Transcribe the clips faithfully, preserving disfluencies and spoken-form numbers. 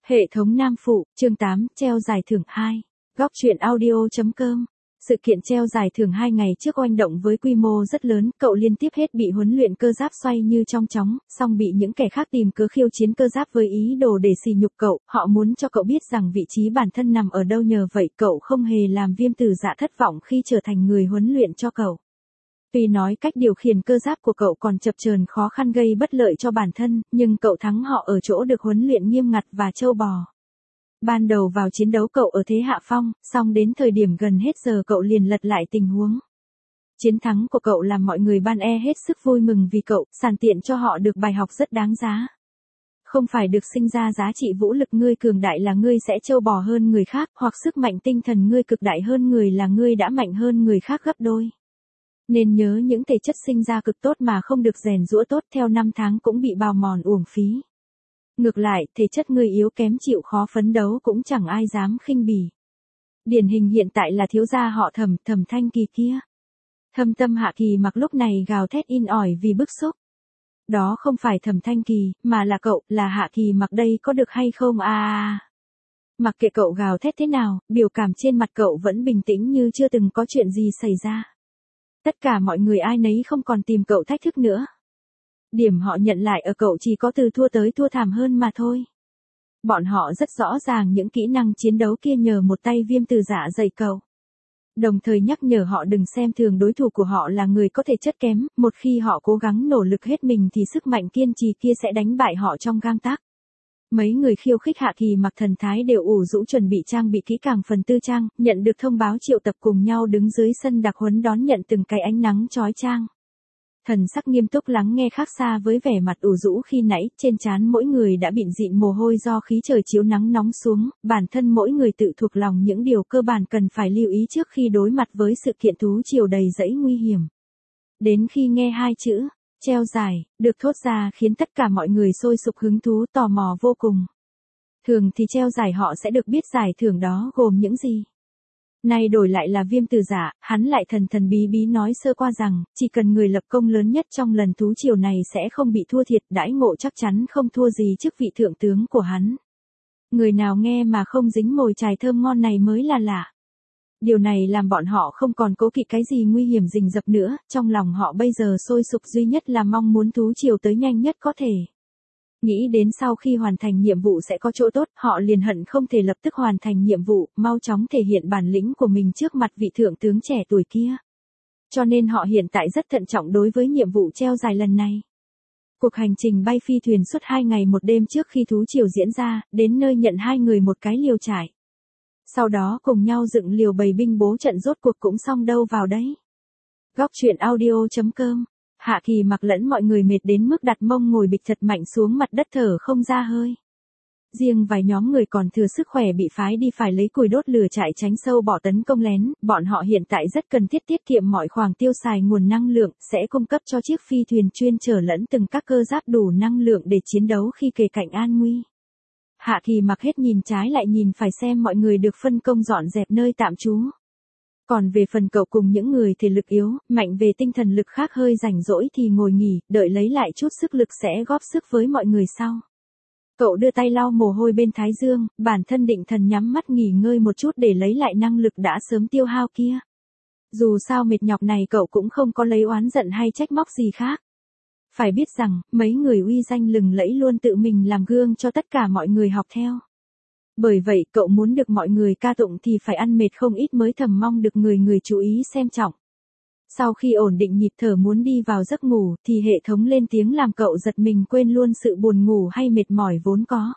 Hệ thống Nam Phụ, chương tám, treo giải thưởng hai. Góc truyện audio.com. Sự kiện treo giải thưởng hai ngày trước oanh động với quy mô rất lớn, cậu liên tiếp hết bị huấn luyện cơ giáp xoay như trong chóng, song bị những kẻ khác tìm cớ khiêu chiến cơ giáp với ý đồ để sỉ nhục cậu, họ muốn cho cậu biết rằng vị trí bản thân nằm ở đâu, nhờ vậy cậu không hề làm Viêm Tử Dạ thất vọng khi trở thành người huấn luyện cho cậu. Tuy nói cách điều khiển cơ giáp của cậu còn chập chờn khó khăn gây bất lợi cho bản thân, nhưng cậu thắng họ ở chỗ được huấn luyện nghiêm ngặt và trâu bò. Ban đầu vào chiến đấu cậu ở thế hạ phong, song đến thời điểm gần hết giờ cậu liền lật lại tình huống. Chiến thắng của cậu làm mọi người ban e hết sức vui mừng vì cậu, sàn tiện cho họ được bài học rất đáng giá. Không phải được sinh ra giá trị vũ lực ngươi cường đại là ngươi sẽ trâu bò hơn người khác, hoặc sức mạnh tinh thần ngươi cực đại hơn người là ngươi đã mạnh hơn người khác gấp đôi. Nên nhớ những thể chất sinh ra cực tốt mà không được rèn giũa tốt theo năm tháng cũng bị bào mòn uổng phí. Ngược lại, thể chất người yếu kém chịu khó phấn đấu cũng chẳng ai dám khinh bỉ. Điển hình hiện tại là thiếu gia họ Thẩm, Thẩm Thanh Kỳ kia. Thâm Tâm Hạ Kỳ Mặc lúc này gào thét in ỏi vì bức xúc. Đó không phải Thẩm Thanh Kỳ, mà là cậu, là Hạ Kỳ Mặc đây, có được hay không à, à. Mặc kệ cậu gào thét thế nào, biểu cảm trên mặt cậu vẫn bình tĩnh như chưa từng có chuyện gì xảy ra. Tất cả mọi người ai nấy không còn tìm cậu thách thức nữa. Điểm họ nhận lại ở cậu chỉ có từ thua tới thua thảm hơn mà thôi. Bọn họ rất rõ ràng những kỹ năng chiến đấu kia nhờ một tay Viêm Tử Dạ dạy cậu. Đồng thời nhắc nhở họ đừng xem thường đối thủ của họ là người có thể chất kém, một khi họ cố gắng nỗ lực hết mình thì sức mạnh kiên trì kia sẽ đánh bại họ trong gang tấc. Mấy người khiêu khích Hạ Kỳ Mặc thần thái đều ủ rũ chuẩn bị trang bị kỹ càng phần tư trang, nhận được thông báo triệu tập cùng nhau đứng dưới sân đặc huấn đón nhận từng cái ánh nắng chói chang. Thần sắc nghiêm túc lắng nghe khác xa với vẻ mặt ủ rũ khi nãy, trên trán mỗi người đã bịn dịn mồ hôi do khí trời chiếu nắng nóng xuống, bản thân mỗi người tự thuộc lòng những điều cơ bản cần phải lưu ý trước khi đối mặt với sự kiện thú triều đầy rẫy nguy hiểm. Đến khi nghe hai chữ treo giải được thốt ra khiến tất cả mọi người sôi sục hứng thú tò mò vô cùng. Thường thì treo giải họ sẽ được biết giải thưởng đó gồm những gì. Nay đổi lại là Viêm Tử Dạ, hắn lại thần thần bí bí nói sơ qua rằng, chỉ cần người lập công lớn nhất trong lần thú triều này sẽ không bị thua thiệt, đãi ngộ chắc chắn không thua gì chức vị thượng tướng của hắn. Người nào nghe mà không dính mồi chài thơm ngon này mới là lạ. Điều này làm bọn họ không còn cố kỵ cái gì nguy hiểm rình rập nữa, trong lòng họ bây giờ sôi sục duy nhất là mong muốn thú triều tới nhanh nhất có thể. Nghĩ đến sau khi hoàn thành nhiệm vụ sẽ có chỗ tốt, họ liền hận không thể lập tức hoàn thành nhiệm vụ, mau chóng thể hiện bản lĩnh của mình trước mặt vị thượng tướng trẻ tuổi kia. Cho nên họ hiện tại rất thận trọng đối với nhiệm vụ treo giải lần này. Cuộc hành trình bay phi thuyền suốt hai ngày một đêm trước khi thú triều diễn ra, đến nơi nhận hai người một cái liều trại. Sau đó cùng nhau dựng liều bày binh bố trận, rốt cuộc cũng xong đâu vào đấy. Góc truyện audio.com. Hạ Kỳ Mặc lẫn mọi người mệt đến mức đặt mông ngồi bịch thật mạnh xuống mặt đất thở không ra hơi. Riêng vài nhóm người còn thừa sức khỏe bị phái đi phải lấy củi đốt lửa trại tránh sâu bọ tấn công lén, bọn họ hiện tại rất cần thiết tiết kiệm mọi khoản tiêu xài nguồn năng lượng, sẽ cung cấp cho chiếc phi thuyền chuyên chở lẫn từng các cơ giáp đủ năng lượng để chiến đấu khi kề cạnh an nguy. Hạ Kỳ Mặc hết nhìn trái lại nhìn phải xem mọi người được phân công dọn dẹp nơi tạm trú. Còn về phần cậu cùng những người thể lực yếu, mạnh về tinh thần lực khác hơi rảnh rỗi thì ngồi nghỉ, đợi lấy lại chút sức lực sẽ góp sức với mọi người sau. Cậu đưa tay lau mồ hôi bên thái dương, bản thân định thần nhắm mắt nghỉ ngơi một chút để lấy lại năng lực đã sớm tiêu hao kia. Dù sao mệt nhọc này cậu cũng không có lấy oán giận hay trách móc gì khác. Phải biết rằng, mấy người uy danh lừng lẫy luôn tự mình làm gương cho tất cả mọi người học theo. Bởi vậy cậu muốn được mọi người ca tụng thì phải ăn mệt không ít mới thầm mong được người người chú ý xem trọng. Sau khi ổn định nhịp thở muốn đi vào giấc ngủ thì hệ thống lên tiếng làm cậu giật mình quên luôn sự buồn ngủ hay mệt mỏi vốn có.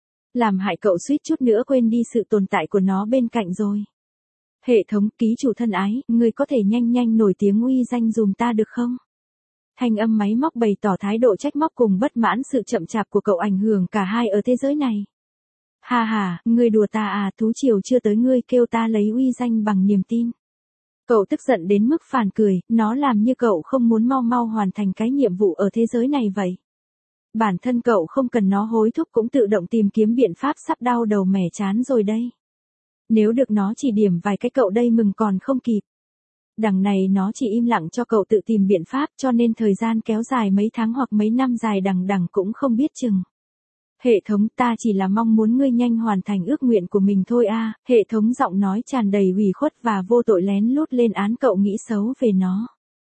Làm hại cậu suýt chút nữa quên đi sự tồn tại của nó bên cạnh rồi. Hệ thống, ký chủ thân ái, người có thể nhanh nhanh nổi tiếng uy danh dùm ta được không? Thanh âm máy móc bày tỏ thái độ trách móc cùng bất mãn sự chậm chạp của cậu ảnh hưởng cả hai ở thế giới này. Ha ha, ngươi đùa ta à, thú triều chưa tới ngươi kêu ta lấy uy danh bằng niềm tin. Cậu tức giận đến mức phản cười, nó làm như cậu không muốn mau mau hoàn thành cái nhiệm vụ ở thế giới này vậy. Bản thân cậu không cần nó hối thúc cũng tự động tìm kiếm biện pháp, sắp đau đầu mẻ chán rồi đây. Nếu được nó chỉ điểm vài cái cậu đây mừng còn không kịp. Đằng này nó chỉ im lặng cho cậu tự tìm biện pháp, cho nên thời gian kéo dài mấy tháng hoặc mấy năm dài đằng đằng cũng không biết chừng. Hệ thống, ta chỉ là mong muốn ngươi nhanh hoàn thành ước nguyện của mình thôi a. Hệ thống giọng nói tràn đầy ủy khuất và vô tội lén lút lên án cậu nghĩ xấu về nó.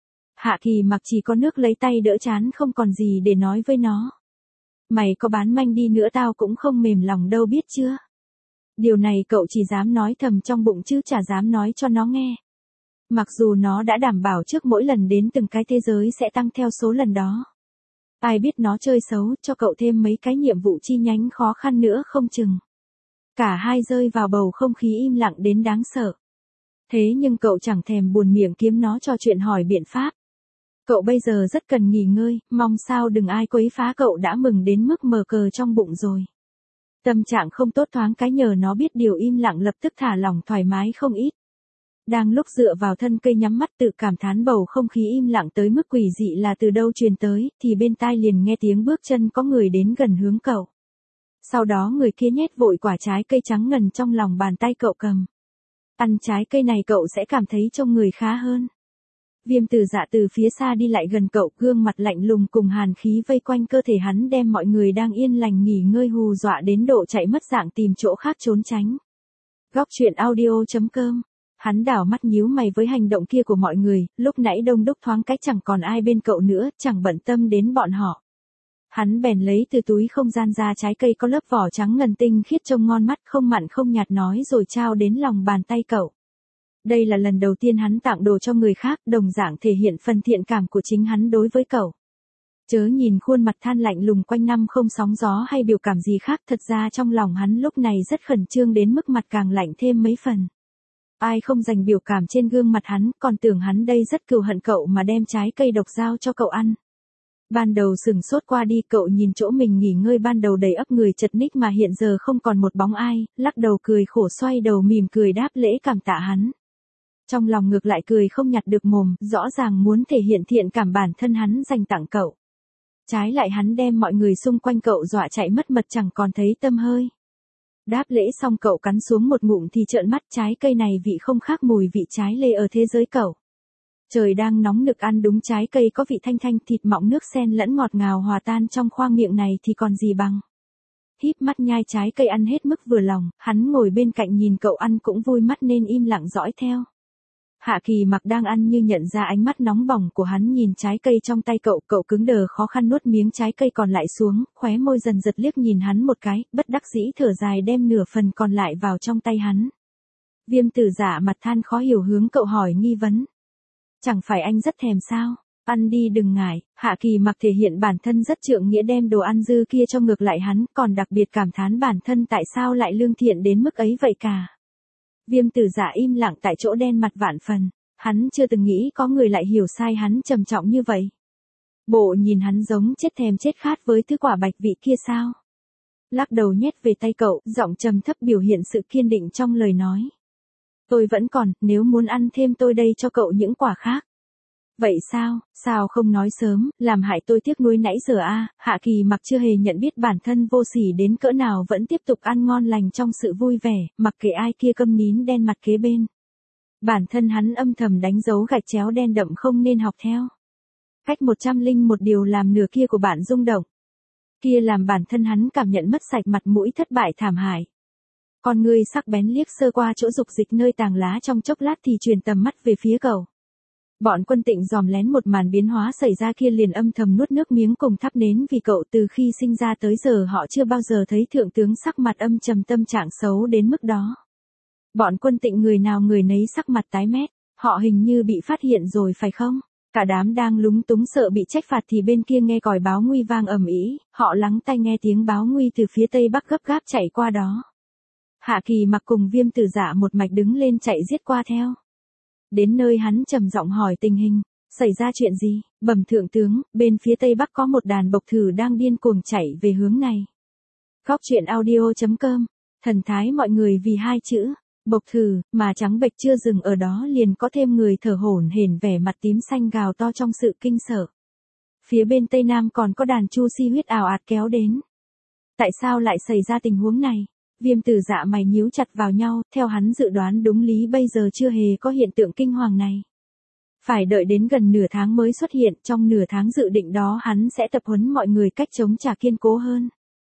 Hạ Kỳ Mặc chỉ có nước lấy tay đỡ chán, không còn gì để nói với nó. Mày có bán manh đi nữa tao cũng không mềm lòng đâu, biết chưa? Điều này cậu chỉ dám nói thầm trong bụng chứ chả dám nói cho nó nghe. Mặc dù nó đã đảm bảo trước mỗi lần đến từng cái thế giới sẽ tăng theo số lần đó. Ai biết nó chơi xấu, cho cậu thêm mấy cái nhiệm vụ chi nhánh khó khăn nữa không chừng. Cả hai rơi vào bầu không khí im lặng đến đáng sợ. Thế nhưng cậu chẳng thèm buồn miệng kiếm nó trò chuyện hỏi biện pháp. Cậu bây giờ rất cần nghỉ ngơi, mong sao đừng ai quấy phá cậu đã mừng đến mức mờ cờ trong bụng rồi. Tâm trạng không tốt thoáng cái nhờ nó biết điều im lặng lập tức thả lỏng thoải mái không ít. Đang lúc dựa vào thân cây nhắm mắt tự cảm thán bầu không khí im lặng tới mức quỷ dị là từ đâu truyền tới, thì bên tai liền nghe tiếng bước chân có người đến gần hướng cậu. Sau đó người kia nhét vội quả trái cây trắng ngần trong lòng bàn tay cậu cầm. Ăn trái cây này cậu sẽ cảm thấy trông người khá hơn. Viêm Tử Dạ từ phía xa đi lại gần cậu, gương mặt lạnh lùng cùng hàn khí vây quanh cơ thể hắn đem mọi người đang yên lành nghỉ ngơi hù dọa đến độ chạy mất dạng tìm chỗ khác trốn tránh. Góc truyện audio chấm com. Hắn đảo mắt nhíu mày với hành động kia của mọi người, lúc nãy đông đúc thoáng cái chẳng còn ai bên cậu nữa, chẳng bận tâm đến bọn họ. Hắn bèn lấy từ túi không gian ra trái cây có lớp vỏ trắng ngần tinh khiết trông ngon mắt, không mặn không nhạt nói rồi trao đến lòng bàn tay cậu. Đây là lần đầu tiên hắn tặng đồ cho người khác, đồng dạng thể hiện phần thiện cảm của chính hắn đối với cậu. Chớ nhìn khuôn mặt than lạnh lùng quanh năm không sóng gió hay biểu cảm gì khác, thật ra trong lòng hắn lúc này rất khẩn trương đến mức mặt càng lạnh thêm mấy phần. Ai không dành biểu cảm trên gương mặt hắn, còn tưởng hắn đây rất cừu hận cậu mà đem trái cây độc giao cho cậu ăn. Ban đầu sừng sốt qua đi, cậu nhìn chỗ mình nghỉ ngơi ban đầu đầy ắp người chật ních mà hiện giờ không còn một bóng ai, lắc đầu cười khổ xoay đầu mỉm cười đáp lễ cảm tạ hắn. Trong lòng ngược lại cười không nhặt được mồm, rõ ràng muốn thể hiện thiện cảm bản thân hắn dành tặng cậu. Trái lại hắn đem mọi người xung quanh cậu dọa chạy mất mật chẳng còn thấy tâm hơi. Đáp lễ xong cậu cắn xuống một ngụm thì trợn mắt, trái cây này vị không khác mùi vị trái lê ở thế giới cậu. Trời đang nóng nực, ăn đúng trái cây có vị thanh thanh thịt mọng nước sen lẫn ngọt ngào hòa tan trong khoang miệng này thì còn gì bằng. Híp mắt nhai trái cây ăn hết mức vừa lòng, hắn ngồi bên cạnh nhìn cậu ăn cũng vui mắt nên im lặng dõi theo. Hạ Kỳ Mặc đang ăn như nhận ra ánh mắt nóng bỏng của hắn nhìn trái cây trong tay cậu, cậu cứng đờ khó khăn nuốt miếng trái cây còn lại xuống, khóe môi dần giật liếc nhìn hắn một cái, bất đắc dĩ thở dài đem nửa phần còn lại vào trong tay hắn. Viêm Tử Dạ mặt than khó hiểu hướng cậu hỏi nghi vấn. Chẳng phải anh rất thèm sao? Ăn đi đừng ngại. Hạ Kỳ Mặc thể hiện bản thân rất trượng nghĩa đem đồ ăn dư kia cho ngược lại hắn, còn đặc biệt cảm thán bản thân tại sao lại lương thiện đến mức ấy vậy cả. Viêm Tử Dạ im lặng tại chỗ đen mặt vạn phần, hắn chưa từng nghĩ có người lại hiểu sai hắn trầm trọng như vậy. Bộ nhìn hắn giống chết thèm chết khát với thứ quả bạch vị kia sao? Lắc đầu nhét về tay cậu, giọng trầm thấp biểu hiện sự kiên định trong lời nói. Tôi vẫn còn, nếu muốn ăn thêm tôi đây cho cậu những quả khác. Vậy sao, sao không nói sớm, làm hại tôi tiếc nuối nãy giờ a. Hạ Kỳ Mặc chưa hề nhận biết bản thân vô sỉ đến cỡ nào vẫn tiếp tục ăn ngon lành trong sự vui vẻ, mặc kệ ai kia câm nín đen mặt kế bên. Bản thân hắn âm thầm đánh dấu gạch chéo đen đậm không nên học theo. Cách một trăm linh một điều làm nửa kia của bạn rung động. Kia làm bản thân hắn cảm nhận mất sạch mặt mũi thất bại thảm hại. Con ngươi sắc bén liếc sơ qua chỗ dục dịch nơi tàng lá trong chốc lát thì truyền tầm mắt về phía cậu. Bọn Quân Tịnh dòm lén một màn biến hóa xảy ra kia liền âm thầm nuốt nước miếng cùng thắp nến vì cậu từ khi sinh ra tới giờ họ chưa bao giờ thấy thượng tướng sắc mặt âm trầm tâm trạng xấu đến mức đó. Bọn Quân Tịnh người nào người nấy sắc mặt tái mét, họ hình như bị phát hiện rồi phải không? Cả đám đang lúng túng sợ bị trách phạt thì bên kia nghe còi báo nguy vang ầm ĩ, họ lắng tai nghe tiếng báo nguy từ phía tây bắc gấp gáp chạy qua đó. Hạ Kỳ Mặc cùng Viêm Tử Dạ một mạch đứng lên chạy giết qua theo. Đến nơi hắn trầm giọng hỏi tình hình, xảy ra chuyện gì? Bẩm thượng tướng, bên phía tây bắc có một đàn bộc thử đang điên cuồng chạy về hướng này. Góc truyện audio chấm com, thần thái mọi người vì hai chữ, bộc thử, mà trắng bệch chưa dừng ở đó liền có thêm người thở hổn hển vẻ mặt tím xanh gào to trong sự kinh sợ. Phía bên tây nam còn có đàn chu si huyết ào ạt kéo đến. Tại sao lại xảy ra tình huống này? Viêm Tử Dạ mày nhíu chặt vào nhau, theo hắn dự đoán đúng lý bây giờ chưa hề có hiện tượng kinh hoàng này. Phải đợi đến gần nửa tháng mới xuất hiện, trong nửa tháng dự định đó hắn sẽ tập huấn mọi người cách chống trả kiên cố hơn.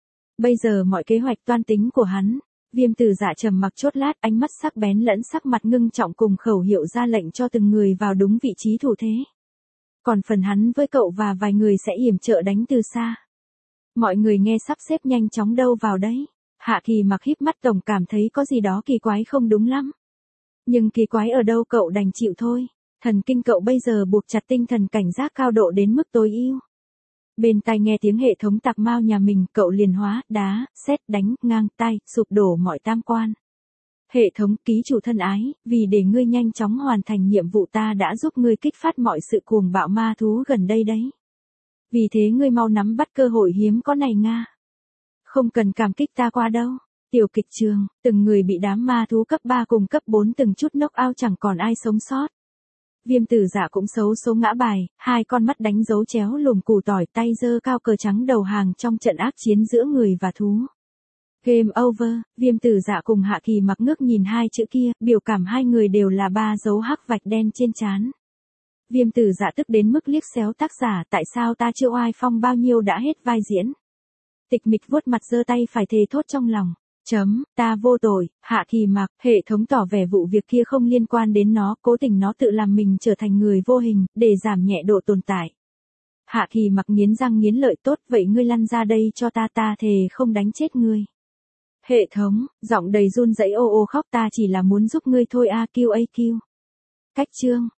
Bây giờ mọi kế hoạch toan tính của hắn, Viêm Tử Dạ trầm mặc chốt lát, ánh mắt sắc bén lẫn sắc mặt ngưng trọng cùng khẩu hiệu ra lệnh cho từng người vào đúng vị trí thủ thế. Còn phần hắn với cậu và vài người sẽ yểm trợ đánh từ xa. Mọi người nghe sắp xếp nhanh chóng đâu vào đấy. Hạ Kỳ Mặc híp mắt tổng cảm thấy có gì đó kỳ quái không đúng lắm. Nhưng kỳ quái ở đâu cậu đành chịu thôi. Thần kinh cậu bây giờ buộc chặt tinh thần cảnh giác cao độ đến mức tối ưu. Bên tai nghe tiếng hệ thống tạc mao nhà mình, cậu liền hóa, đá, sét đánh, ngang tai, sụp đổ mọi tam quan. Hệ thống ký chủ thân ái, vì để ngươi nhanh chóng hoàn thành nhiệm vụ ta đã giúp ngươi kích phát mọi sự cuồng bạo ma thú gần đây đấy. Vì thế ngươi mau nắm bắt cơ hội hiếm có này nga. Không cần cảm kích ta qua đâu. Tiểu kịch trường, từng người bị đám ma thú cấp ba cùng cấp bốn từng chút knock out chẳng còn ai sống sót. Viêm Tử Dạ cũng xấu số ngã bài, hai con mắt đánh dấu chéo lùm củ tỏi, tay giơ cao cờ trắng đầu hàng trong trận ác chiến giữa người và thú. Game over, Viêm Tử Dạ cùng Hạ Kỳ Mặc ngước nhìn hai chữ kia, biểu cảm hai người đều là ba dấu hắc vạch đen trên trán. Viêm Tử Dạ tức đến mức liếc xéo tác giả, tại sao ta chưa oai phong bao nhiêu đã hết vai diễn. Tịch Mịch vuốt mặt giơ tay phải thề thốt trong lòng. Chấm, ta vô tội. Hạ Kỳ Mặc, hệ thống tỏ vẻ vụ việc kia không liên quan đến nó, cố tình nó tự làm mình trở thành người vô hình, để giảm nhẹ độ tồn tại. Hạ Kỳ Mặc nghiến răng nghiến lợi, tốt vậy ngươi lăn ra đây cho ta, ta thề không đánh chết ngươi. Hệ thống, giọng đầy run rẩy ô ô khóc, ta chỉ là muốn giúp ngươi thôi a quy a quy. Cách chương.